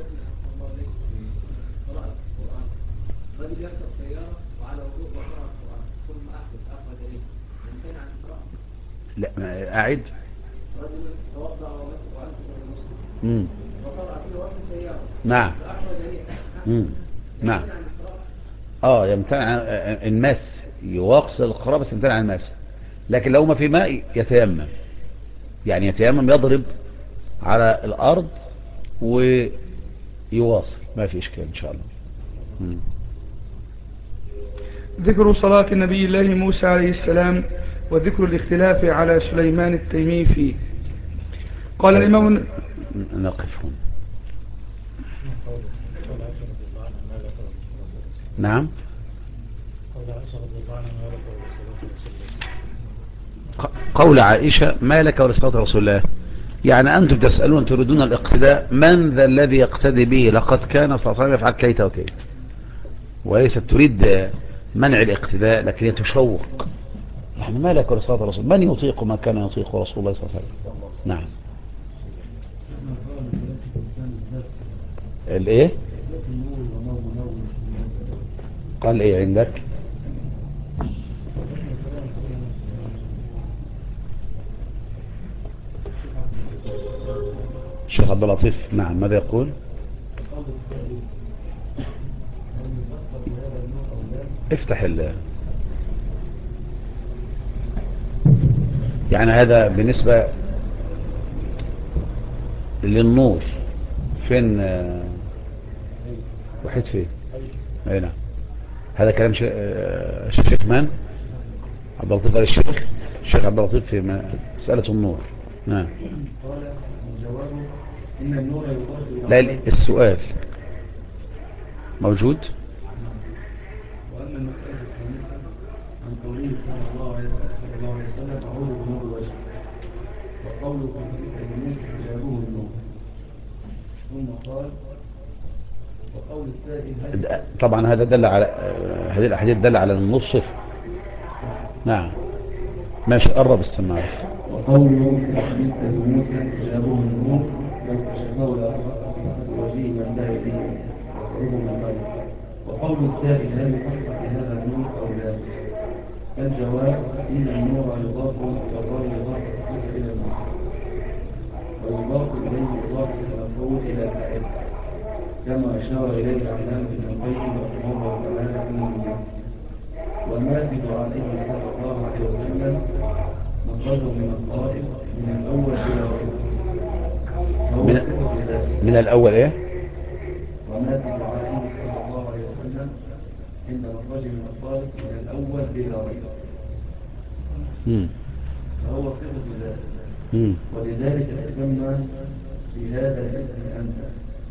A: لا أعد. نعم. مم. نعم. يمتنع عن الماس، يواقص القرابة بس يمتنع عن الماس. لكن لو ما في ماء يتيمم، يعني يتيمم يضرب على الأرض ويواصل، ما في إشكال إن شاء الله.
B: ذكر صلاة نبي الله موسى عليه السلام وذكر الاختلاف على سليمان التيمي فيه. قال الإمام
A: نقف هنا. نعم. قول عائشة ما لك ولصلاة رسول الله، يعني أنتم تسألون تريدون الاقتداء، من ذا الذي يقتدي به؟ لقد كان صلى الله عليه وسلم يفعل كيت وكيت، وليست تريد منع الاقتداء، لكن هي تشوق. يعني ما لك ولصلاة رسول، من يطيق ما كان يطيق رسول الله صلى الله عليه وسلم. نعم. الايه قال ايه عندك؟ الشيخ عبد اللطيف نعم ماذا يقول؟ افتح يعني هذا بالنسبة للنور فين وحيد فين؟ اي نعم. هذا كلام الشيخ من؟ عبد اللطيف قال الشيخ عبد اللطيف في مسألة النور. نعم. لا السؤال موجود.
E: وأما المسألة الثالثة عن قوله صلى الله عليه وسلم أعوذ بنور وجهه، وقوله في الموت حجابه النور، ثم قال وقول السائل.
A: طبعا هذا دل على هذه الأحاديث دل على النور صفر. نعم ماشي قرب السماعات.
E: وقوله في حديث موسى حجابه النور لو كشفه لأطلق في وجهه من لا يديه وخروج من غيره. وقول السائل هل يخص بهذا النور أو لا؟ الجواب إن النور يضاف إلى الله إضافة الصفة إلى النور، ويضاف إليه إضافة المفعول إلى فاعله، كما أشار إليه العلامة ابن القيم رحمه الله تعالى في المنزل. والماجد عليه صلى الله عليه وسلم مخرج من الطائف من الأول إلى
A: من الأول إيه؟
E: وماجد عليه صلى الله عليه وسلم عند مخرج من الطائف من الأول إلى غيره، فهو صفة ذاته، ولذلك تسمى بهذا الاسم أنت،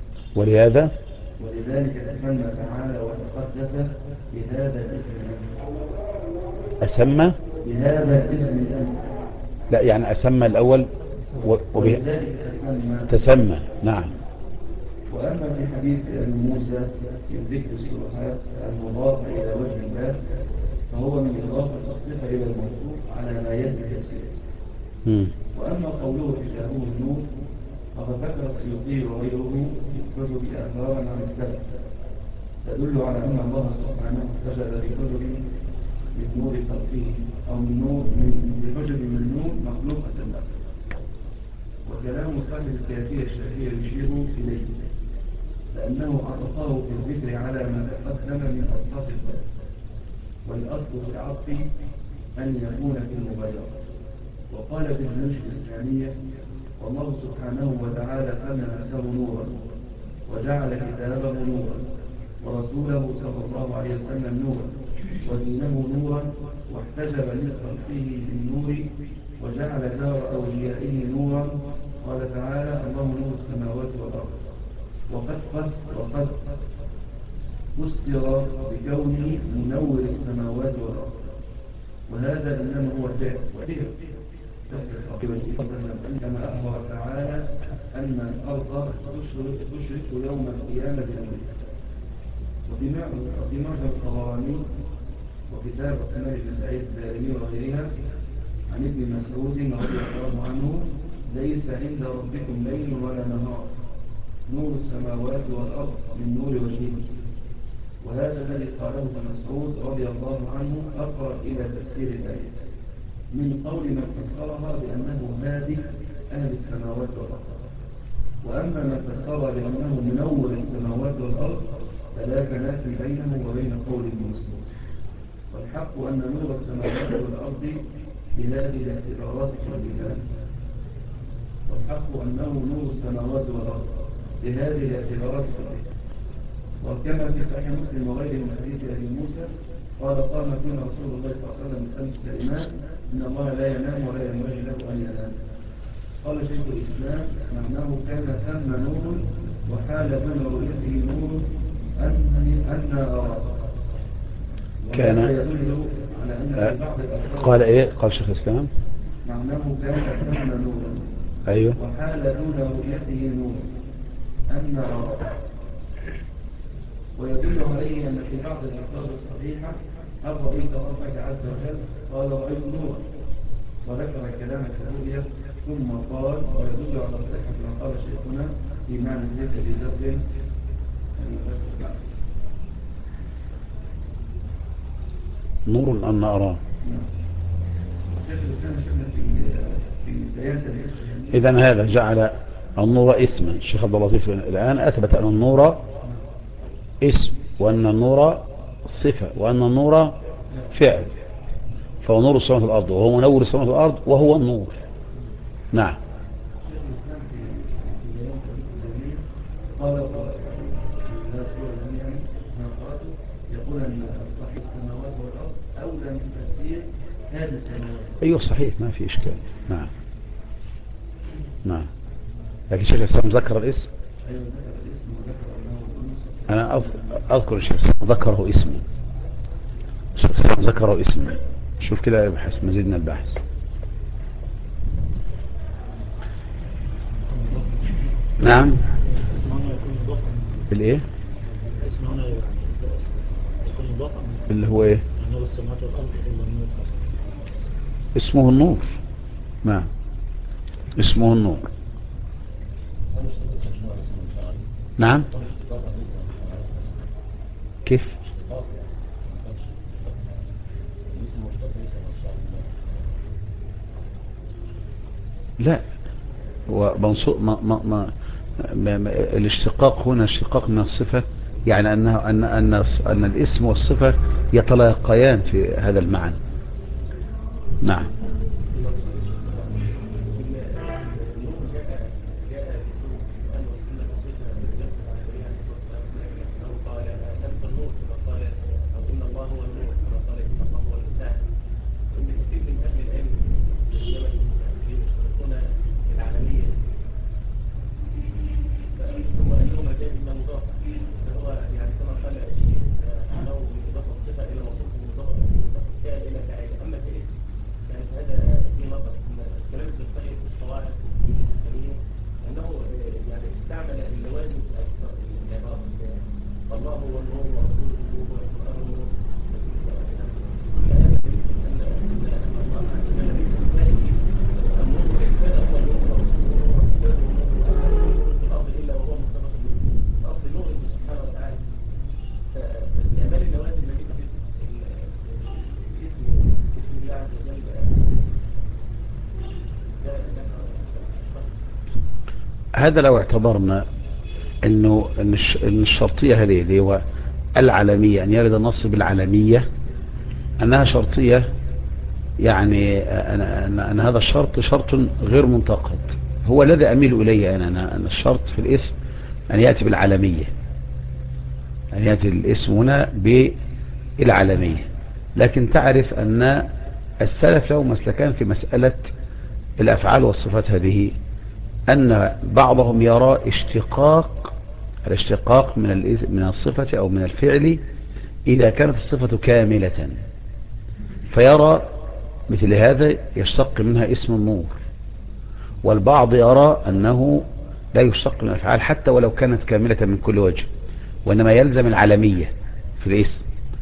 E: ولذلك تسمى تعالى وتقدس بهذا الاسم أنت.
A: أسمى
E: بهذا الاسم أنت،
A: لا يعني أسمى الأول
E: ولذلك
A: تسمى. نعم.
E: وأما في حديث أبي موسى في ذكر الصفات المضافة إلى وجه الله، فهو من إضافة الصفة إلى الموصوف على ما يجب تفسيره. وأما قوله حجابه النور، فقد ذكر السيوطي وغيره في الكتب آثارا عن السلف تدل على أن الله سبحانه احتجب بحجب من نور خلقه، أو بحجب من نور مخلوقة له. وكلام صاحب الكافية الشافعية يشير إليه، لأنه عطفه في الذكر على ما تقدم من أوصاف الذات، والأصل في العطف أن يكون في المغايرة. وقال في النشر الثانية والله سبحانه وتعالى سمى نفسه نورا وجعل كتابه نورا ورسوله صلى الله عليه وسلم نورا ودينه نورا، واحتجب من خلقه بالنور وجعل دار أوليائه نورا. قال تعالى الله نور السماوات والأرض، وقد فسر بكونه منور السماوات والأرض، وهذا إنما هو فعل كما أخبر تعالى أن الأرض تشرق يوم القيامة بالنور. وفي معجم الطبراني وكتاب أكمال بن سعيد الدارمي وغيرها عن ابن مسعود رضي الله عنه ليس عند ربكم ليل ولا نهار، نور السماوات والأرض من نور وجهه. وهذا الذي قاله ابن مسعود رضي الله عنه أقرب إلى تفسير الآية من قول من فسرها بأنه هادي أهل السماوات والأرض. وأما من فسرها بأنه منور السماوات والأرض فلا تنافي بينه وبين قول المسلم. والحق أن نور السماوات والأرض بهذه الاعتبارات كلها. والحق أنه نور السماوات والأرض بهذه الاعتبارات كلها. وكما في صحيح مسلم وغيره من حديث أبي موسى قال فينا رسول الله صلى الله عليه وسلم خمس كلمات إن الله لا ينام ولا ينبغي له أن ينام. قال شيخ الإسلام معناه كان ثم نور وحال دون رؤيته نور أن أراه.
A: كان
E: يدل على أن بعض
A: قال إيه؟ قال شيخ الإسلام
E: معناه كان ثم نور
A: أيوه
E: وحال دون رؤيته نور أن أراه. ويدل عليه أن في بعض الألفاظ الصحيحة هل رأيت ربك عز وجل قال رأيت نورا وذكر كلام الرؤيا ثم قال ويدل على صحة ما قال شيخنا في معنى ليس بذنب
A: نور أن أراه. إذن هذا جعل النور اسما. الشيخ عبد اللطيف الآن أثبت أن النور اسم وأن النور صفة وأن النور فعل. فهو نور السماوات والأرض وهو منور السماوات والأرض وهو النور. نعم.
E: يقول أن صحيح السماوات والأرض أولى من تفسير هذه السماوات.
A: أيوه صحيح ما في إشكال. نعم نعم. لكن شيخ الإسلام ذكر الاسم.
E: أيوه ذكر الاسم وذكر أنه
A: أنا أذكر الشيخ الإسلام ذكره اسما. الشيخ الإسلام ذكره اسما. شوف كده يبحث مزيد من البحث. نعم. بالإيه؟ اللي هو إيه؟ اسمه النور. نعم اسمه النور. نعم. كيف؟ لا هو منصوب الاشتقاق هنا اشتقاق من الصفة، يعني أن الاسم والصفة يتلاقيان في هذا المعنى. نعم. هذا لو اعتبرنا ان الشرطية هذه اللي هو العالمية، ان يرد النص بالعالمية انها شرطية، يعني أن هذا الشرط شرط غير منتقد. هو الذي اميل اليه ان الشرط في الاسم ان يأتي بالعالمية، ان يأتي الاسم هنا بالعالمية. لكن تعرف ان السلف له مسلكان في مسألة الافعال والصفات هذه، أن بعضهم يرى الاشتقاق من الصفة أو من الفعل إذا كانت الصفة كاملة، فيرى مثل هذا يشتق منها اسم النور. والبعض يرى أنه لا يشتق من الأفعال حتى ولو كانت كاملة من كل وجه، وإنما يلزم العالمية في الاسم،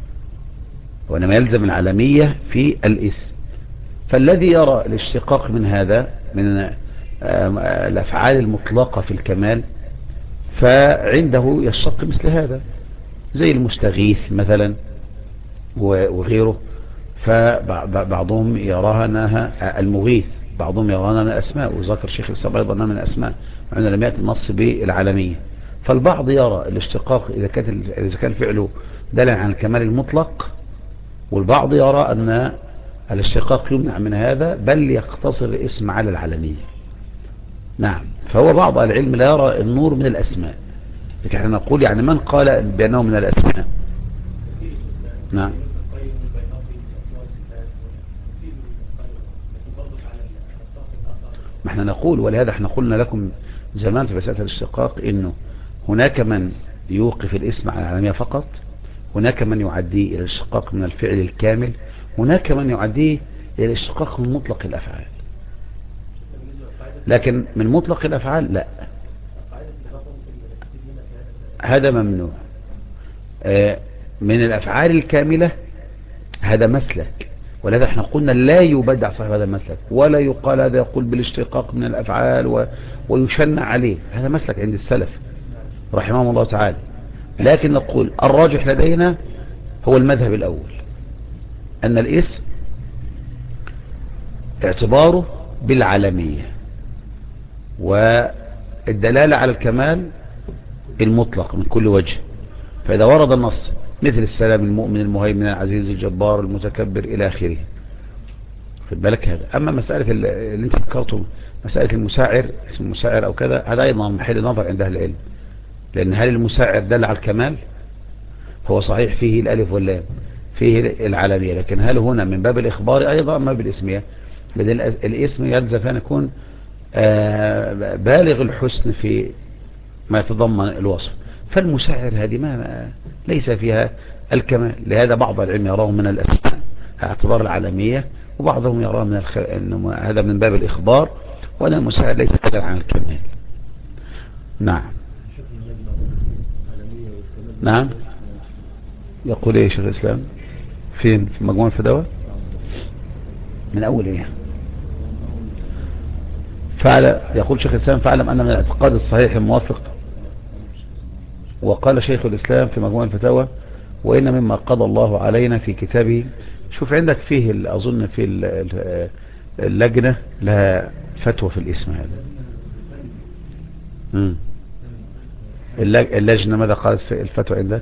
A: فالذي يرى الاشتقاق من هذا من الأفعال المطلقة في الكمال فعنده يشتق مثل هذا، زي المستغيث مثلا وغيره. فبعضهم يراها أنها المغيث، بعضهم يراها أنها من الأسماء، وذكر شيخ الإسلام أيضا أنها من الأسماء، مع أنه لم يأتي النص بالعالمية. فالبعض يرى الاشتقاق إذا كان فعله دالا عن الكمال المطلق، والبعض يرى أن الاشتقاق يمنع من هذا بل يقتصر الاسم على العلمية. نعم. فهو بعض العلم لا يرى النور من الأسماء، لكن احنا نقول يعني من قال بأنه من الأسماء. نعم. ما احنا نقول، ولهذا احنا قلنا لكم زمان في مسألة الاشتقاق انه هناك من يوقف الاسم على العلمية فقط، هناك من يعديه الى الاشتقاق من الفعل الكامل، هناك من يعديه الى الاشتقاق من مطلق الافعال. لكن من مطلق الافعال لا، هذا ممنوع. من الافعال الكاملة هذا مسلك، ولهذا احنا قلنا لا يبدع صاحب هذا المسلك، ولا يقال هذا يقول بالاشتقاق من الافعال ويشنع عليه. هذا مسلك عند السلف رحمهم الله تعالى. لكن نقول الراجح لدينا هو المذهب الاول، ان الاسم اعتباره بالعلمية والدلالة على الكمال المطلق من كل وجه. فإذا ورد النص مثل السلام، المؤمن، المهيمن، العزيز، الجبار، المتكبر إلى آخره، خد بالك هذا. أما مسألة اللي انت ذكرته، مسألة المساعر، اسم المساعر أو كذا، هذا أيضا محل نظر عند أهل العلم، لأن هل المساعر دل على الكمال؟ هو صحيح فيه الألف واللام، فيه العالمية، لكن هل هنا من باب الإخبار أيضا ما بالإسمية؟ لأن الاسم يلزم أن يكون بالغ الحسن في ما يتضمن الوصف. فالمساعر هذه ما ليس فيها الكمال، لهذا بعض العلم يراه من الأسماء اعتبار العالمية، وبعضهم يراه من إنه هذا من باب الإخبار، وأن المساعر ليس قادر عن الكمال. نعم. نعم. يقول ايه شيخ الإسلام؟ فين؟ في مجموع الفتاوى؟ من أول ايه؟ يقول شيخ الإسلام: فاعلم أن من الاعتقاد الصحيح الموافق. وقال شيخ الإسلام في مجموع الفتاوى: وإن مما قضى الله علينا في كتابه. شوف عندك فيه أظن في اللجنة لها فتوى في الاسم هذا. اللجنة ماذا قالت في الفتوى عندك؟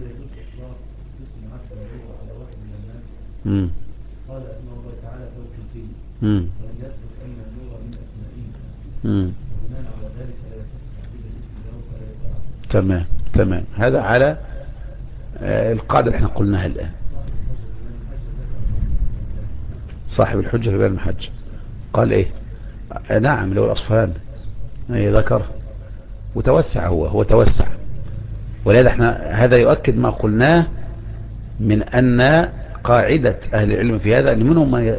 A: قال أن الله تعالى توقيفي ولم يثبت أن النور من أسمائه، وبناء على ذلك لا يصح تحديد الاسم له فلا يتعرف. تمام. هذا على القاعدة اللي احنا قلناها الآن. صاحب الحجة في بيان المحجة قال ايه؟ نعم، لو الأصفهان ذكر وتوسع، هو توسع. ولذا احنا هذا يؤكد ما قلناه من أن قاعدة أهل العلم في هذا أن منهم من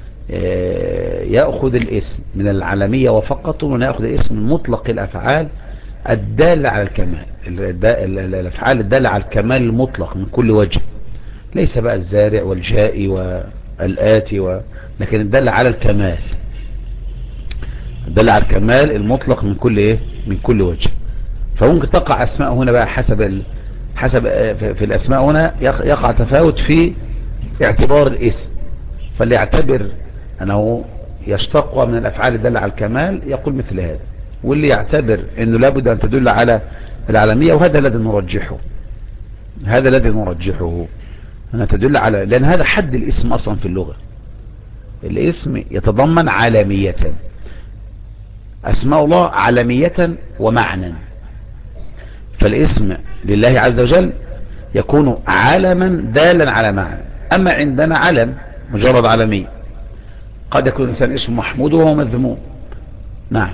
A: يأخذ الاسم من العالمية وفقط، ومن يأخذ الاسم من مطلق الأفعال الدالة على الكمال، الأفعال الدالة على الكمال المطلق من كل وجه، ليس بقى الزارع والجائي والآتي لكن الدالة على الكمال، الدالة على الكمال المطلق من كل ايه، من كل وجه. فممكن تقع أسماء هنا بقى حسب في الأسماء هنا يقع تفاوت في اعتبار الاسم. فاللي يعتبر أنه يشتق من الأفعال الدالة على الكمال يقول مثل هذا، واللي يعتبر أنه لابد أن تدل على العالمية، وهذا الذي نرجحه، هذا الذي نرجحه أن تدل على، لأن هذا حد الاسم أصلا في اللغة. الاسم يتضمن عالمية، أسماء الله عالمية ومعنى. فالاسم لله عز وجل يكون علما دالا على معنى. أما عندنا علم مجرد عالمي، قد يكون الإنسان اسم محمود وهو مذموم. نعم.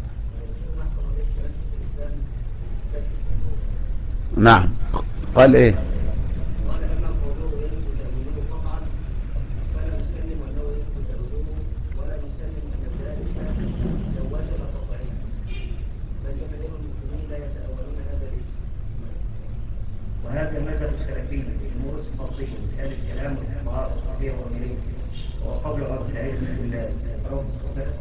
A: نعم. قال ايه؟
E: وهذا مذهب السلفي في امور التفاصيل مثل الكلام والاخبار والصحيح والمريض وقبل عرف العلم بالعرف الصفات.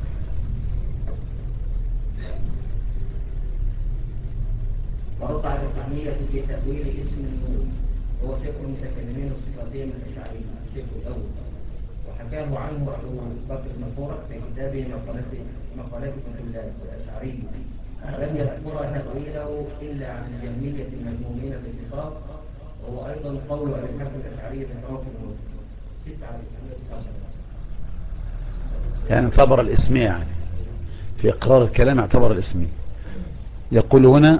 E: ورد على التحمية في تأويل اسم النور، وهو فقه المتكلمين الصفاتيين الأشاعرة الفقه الأول، وحكاه عنه أبو بكر بن فورك في كتابه مقالات في الأشاعري لم يذكر تأويله إلا عن الجهمية المذمومين بالاتفاق، وهو أيضا قول أبي الحسن الأشعري ذكره في الموت 6
A: يعني اعتبر الاسمية، يعني في إقرار الكلام اعتبر الاسمية. يقول هنا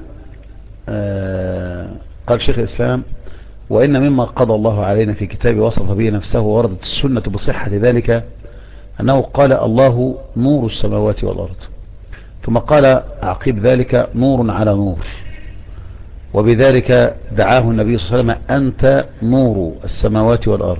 A: قال شيخ الإسلام: وإن مما قضى الله علينا في كتابه وصف به نفسه وردت السنة بصحة ذلك أنه قال: الله نور السماوات والأرض، ثم قال عقيب ذلك: نور على نور، وبذلك دعاه النبي صلى الله عليه وسلم: أنت نور السماوات والأرض.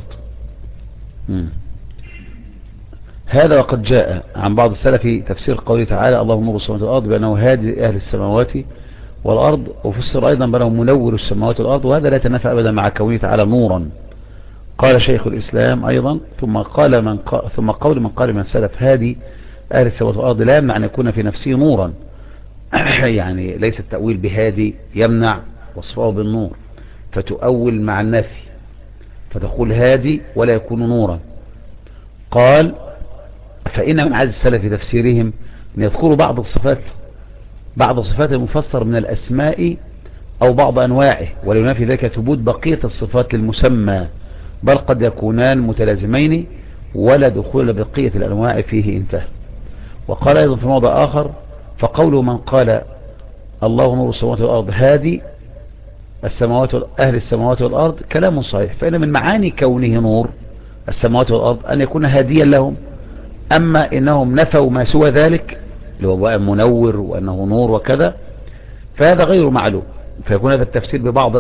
A: هذا وقد جاء عن بعض السلف تفسير قوله تعالى: الله نور السماوات والأرض بأنه هادي أهل السماوات والأرض، وفسر أيضا بأنه منور السماوات والأرض، وهذا لا يتنافى أبدا مع كونه تعالى نورا. قال شيخ الإسلام أيضا: ثم قول من قال من سلف هادي أهل السماوات والأرض لا يمنع أن يكون في نفسه نورا يعني ليس التأويل بهادي يمنع وصفه بالنور، فتؤول مع النفي فتقول هادي ولا يكون نورا. قال: فإن من عاجز السلف في تفسيرهم أن يذكروا بعض صفات المفسر من الأسماء أو بعض أنواعه، ولا ينافي ذلك ثبوت بقية الصفات للمسمى، بل قد يكونان متلازمين ولا دخول بقية الأنواع فيه انتهى. وقال أيضا في موضع آخر: فقول من قال الله نور السماوات والأرض هادي أهل السماوات والأرض كلام صحيح، فإن من معاني كونه نور السماوات والأرض أن يكون هاديا لهم. أما إنهم نفوا ما سوى ذلك اللي هو بقى منور وأنه نور وكذا، فهذا غير معلوم، فيكون هذا التفسير ببعض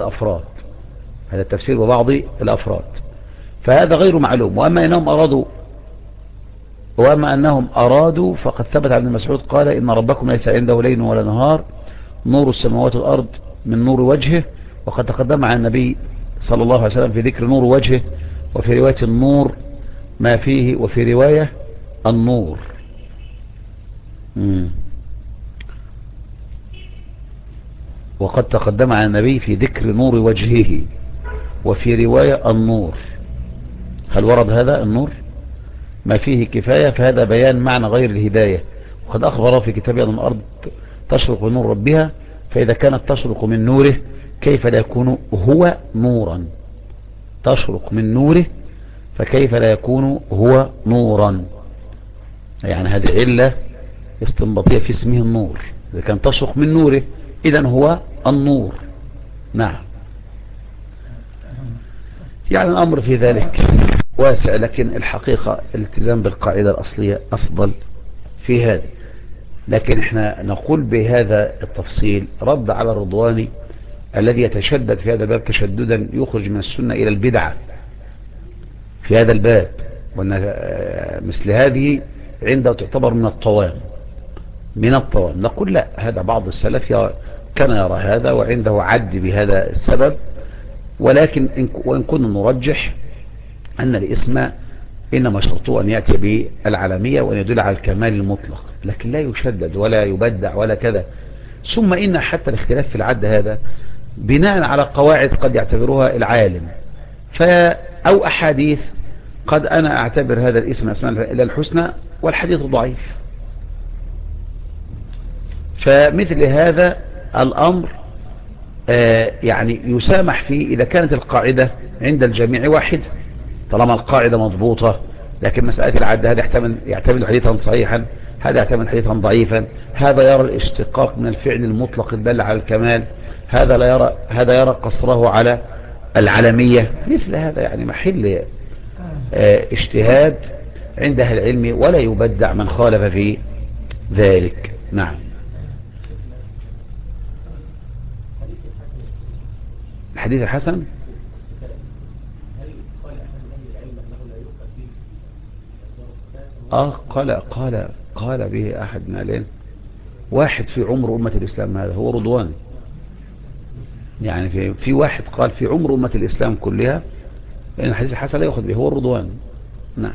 A: الأفراد، فهذا غير معلوم. وأما أنهم أرادوا فقد ثبت عن ابن مسعود قال: إن ربكم ليس عنده ليل ولا نهار، نور السماوات والأرض من نور وجهه. وقد تقدم عن النبي صلى الله عليه وسلم في ذكر نور وجهه، وفي رواية النور ما فيه، وفي رواية النور. وقد تقدم عن النبي في ذكر نور وجهه، وفي رواية النور. هل ورد هذا النور ما فيه كفاية؟ فهذا بيان معنى غير الهداية. وقد أخبر في كتابه أن الأرض تشرق من نور ربها، فإذا كانت تشرق من نوره كيف لا يكون هو نورا؟ تشرق من نوره فكيف لا يكون هو نورا؟ يعني هذه علة استنباطية في اسمه النور، إذا كان تشرق من نوره إذن هو النور. نعم، يعني الأمر في ذلك واسع، لكن الحقيقة الالتزام بالقاعدة الأصلية أفضل في هذا. لكن احنا نقول بهذا التفصيل رد على الرضواني الذي يتشدد في هذا الباب تشددا يخرج من السنة إلى البدعة في هذا الباب، وأن مثل هذه عنده تعتبر من الطوام. نقول لا، هذا بعض السلف كان يرى هذا وعنده عد بهذا السبب، ولكن وإن كنا نرجح أن الاسم إنما شرطه أن يأتي بالعالمية وأن يدل على الكمال المطلق، لكن لا يشدد ولا يبدع ولا كذا. ثم إن حتى الاختلاف في العد هذا بناء على قواعد قد يعتبرها العالم أو أحاديث، قد أنا أعتبر هذا الاسم أسماء إلى الحسنى والحديث ضعيف. فمثل هذا الأمر يعني يسامح فيه إذا كانت القاعدة عند الجميع واحدة، طالما القاعدة مضبوطة. لكن مسألة العد هذا يعتمد حديثا صحيحا، هذا يعتمد حديثا ضعيفا، هذا يرى الاشتقاق من الفعل المطلق الدل على الكمال، هذا يرى قصره على العالمية. مثل هذا يعني محل اجتهاد عند أهل العلم، ولا يبدع من خالف في ذلك. نعم. الحديث الحسن قال به أحد من العلم، واحد في عمر أمة الإسلام، هذا هو رضوان. يعني في واحد قال في عمر أمة الإسلام كلها لأن الحديث الحسن لا يأخذ به، هو الرضوان. نعم.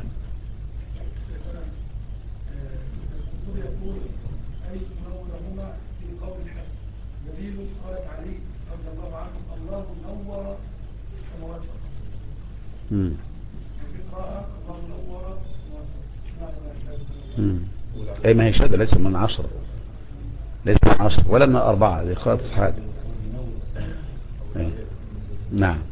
A: اي ما هي شهادة ليس من 10، ليس 10 ولا من 4 هذه خالص حاجة. نعم.